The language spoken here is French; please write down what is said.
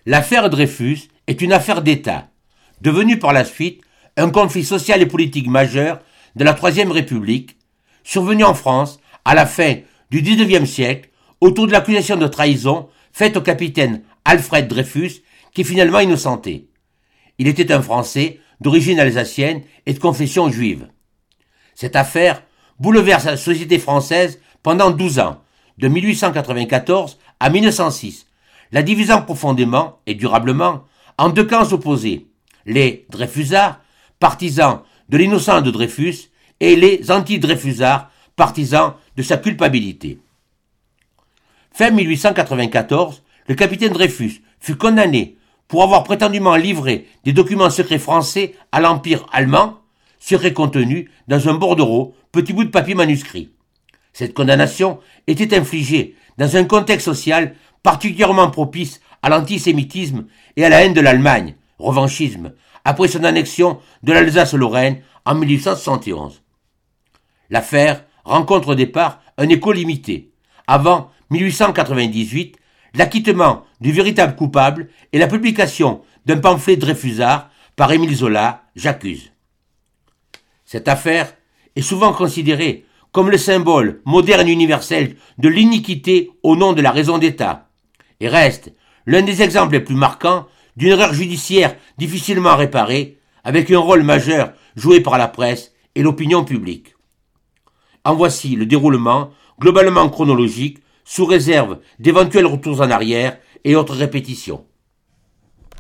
L'affaire Dreyfus est une affaire d'État, devenue par la suite un conflit social et politique majeur de la Troisième République, survenu en France à la fin du XIXe siècle autour de l'accusation de trahison faite au capitaine Alfred Dreyfus, qui est finalement innocenté. Il était un Français d'origine alsacienne et de confession juive. Cette affaire bouleverse la société française pendant 12 ans, de 1894 à 1906, la divisant profondément et durablement en deux camps opposés, les Dreyfusards, partisans de l'innocence de Dreyfus, et les anti-Dreyfusards, partisans de sa culpabilité. Fin 1894, le capitaine Dreyfus fut condamné pour avoir prétendument livré des documents secrets français à l'Empire allemand, secrets contenus dans un bordereau, petit bout de papier manuscrit. Cette condamnation était infligée dans un contexte social particulièrement propice à l'antisémitisme et à la haine de l'Allemagne, revanchisme, après son annexion de l'Alsace-Lorraine en 1871. L'affaire rencontre au départ un écho limité. Avant 1898, l'acquittement du véritable coupable et la publication d'un pamphlet dreyfusard par Émile Zola, J'accuse. Cette affaire est souvent considérée comme le symbole moderne et universel de l'iniquité au nom de la raison d'État, et reste l'un des exemples les plus marquants d'une erreur judiciaire difficilement réparée, avec un rôle majeur joué par la presse et l'opinion publique. En voici le déroulement, globalement chronologique, sous réserve d'éventuels retours en arrière et autres répétitions.